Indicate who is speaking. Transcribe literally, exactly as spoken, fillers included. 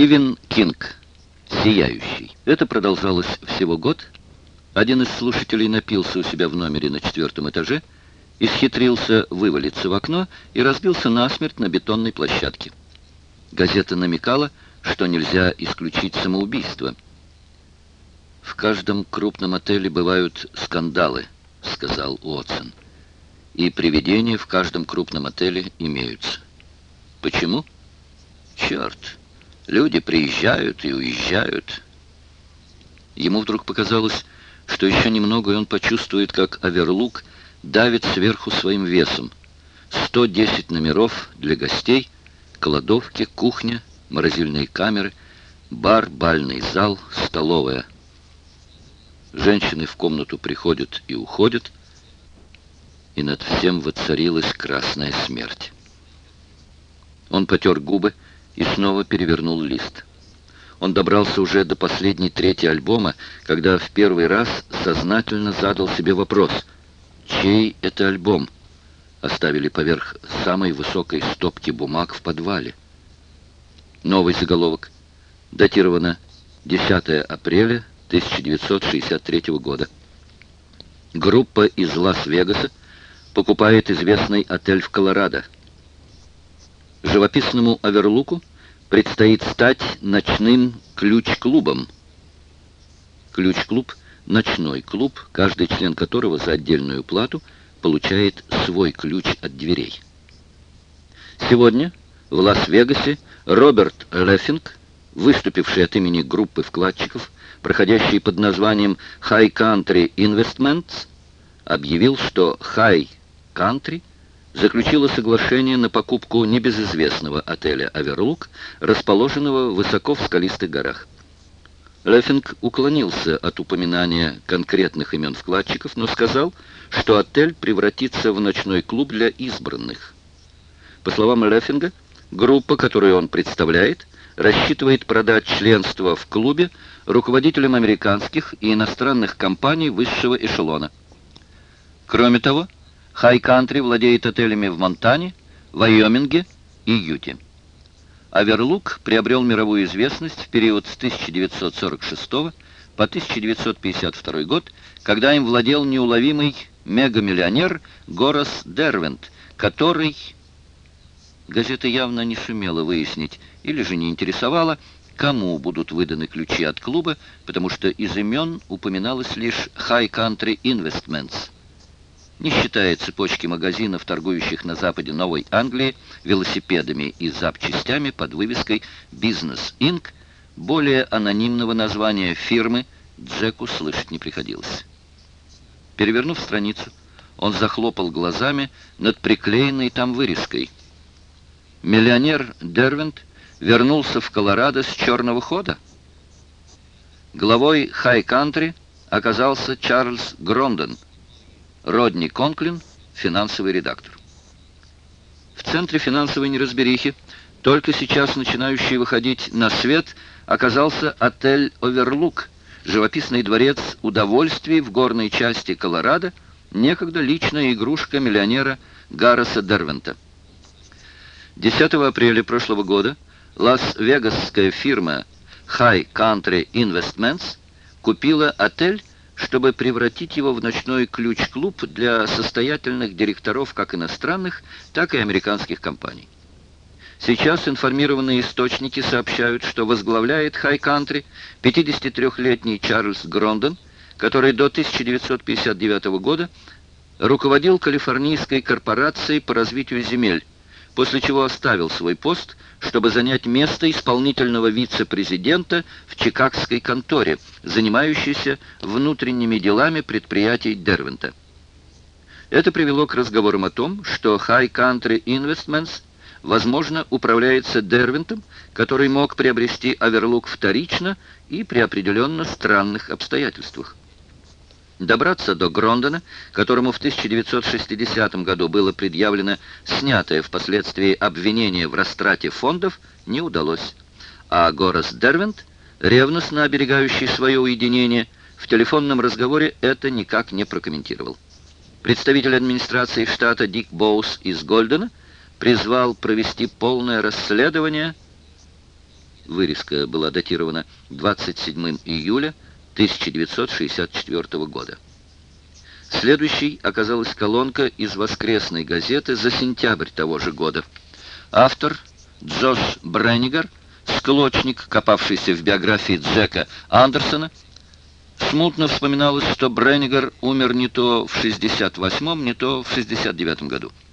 Speaker 1: Стивен Кинг. «Сияющий». Это продолжалось всего год. Один из слушателей напился у себя в номере на четвертом этаже, исхитрился вывалиться в окно и разбился насмерть на бетонной площадке. Газета намекала, что нельзя исключить самоубийство. «В каждом крупном отеле бывают скандалы», — сказал Уотсон. «И привидения в каждом крупном отеле имеются». «Почему?» «Черт! Люди приезжают и уезжают». Ему вдруг показалось, что еще немного, и он почувствует, как оверлук давит сверху своим весом. сто десять номеров для гостей, кладовки, кухня, морозильные камеры, бар, бальный зал, столовая. Женщины в комнату приходят и уходят, и над всем воцарилась красная смерть. Он потер губы и снова перевернул лист. Он добрался уже до последней трети альбома, когда в первый раз сознательно задал себе вопрос: чей это альбом? Оставили поверх самой высокой стопки бумаг в подвале. Новый заголовок. Датировано десятое апреля тысяча девятьсот шестьдесят третьего года. Группа из Лас-Вегаса покупает известный отель в Колорадо. Живописному оверлуку предстоит стать ночным ключ-клубом. Ключ-клуб — ночной клуб, каждый член которого за отдельную плату получает свой ключ от дверей. Сегодня в Лас-Вегасе Роберт Леффинг, выступивший от имени группы вкладчиков, проходящей под названием High Country Investments, объявил, что High Country заключила соглашение на покупку небезызвестного отеля «Оверлук», расположенного высоко в скалистых горах. Леффинг уклонился от упоминания конкретных имен вкладчиков, но сказал, что отель превратится в ночной клуб для избранных. По словам Леффинга, группа, которую он представляет, рассчитывает продать членство в клубе руководителям американских и иностранных компаний высшего эшелона. Кроме того, High Country владеет отелями в Монтане, Вайоминге и Юте. Оверлук приобрел мировую известность в период с тысяча девятьсот сорок шестого по тысяча девятьсот пятьдесят второй год, когда им владел неуловимый мегамиллионер Горас Дервент, который... Газета явно не сумела выяснить или же не интересовала, кому будут выданы ключи от клуба, потому что из имен упоминалось лишь High Country Investments. Не считая цепочки магазинов, торгующих на западе Новой Англии велосипедами и запчастями под вывеской «Business инк», более анонимного названия фирмы Джеку слышать не приходилось. Перевернув страницу, он захлопал глазами над приклеенной там вырезкой. Миллионер Дервент вернулся в Колорадо с черного хода. Главой High Country оказался Чарльз Грондон, Родни Конклин, финансовый редактор. В центре финансовой неразберихи, только сейчас начинающий выходить на свет, оказался отель «Оверлук», живописный дворец удовольствий в горной части Колорадо, некогда личная игрушка миллионера Гарраса Дервента. десятого апреля прошлого года лас-вегасская фирма High Country Investments купила отель, чтобы превратить его в ночной ключ-клуб для состоятельных директоров как иностранных, так и американских компаний. Сейчас информированные источники сообщают, что возглавляет High Country пятидесятитрёхлетний Чарльз Грондон, который до тысяча девятьсот пятьдесят девятого года руководил калифорнийской корпорацией по развитию земель, после чего оставил свой пост, чтобы занять место исполнительного вице-президента в чикагской конторе, занимающейся внутренними делами предприятий Дервента. Это привело к разговорам о том, что High Country Investments, возможно, управляется Дервентом, который мог приобрести Оверлук вторично и при определенно странных обстоятельствах. Добраться до Грондона, которому в тысяча девятьсот шестидесятом году было предъявлено снятое впоследствии обвинение в растрате фондов, не удалось. А Горас Дервент, ревностно оберегающий свое уединение, в телефонном разговоре это никак не прокомментировал. Представитель администрации штата Дик Боус из Гольдена призвал провести полное расследование. Вырезка была датирована двадцать седьмого июля тысяча девятьсот шестьдесят четвёртого года. Следующей оказалась колонка из воскресной газеты за сентябрь того же года. Автор Джош Бреннигар, склочник, копавшийся в биографии Джека Андерсона. Смутно вспоминалось, что Бреннигар умер не то в шестьдесят восьмом, не то в шестьдесят девятом году.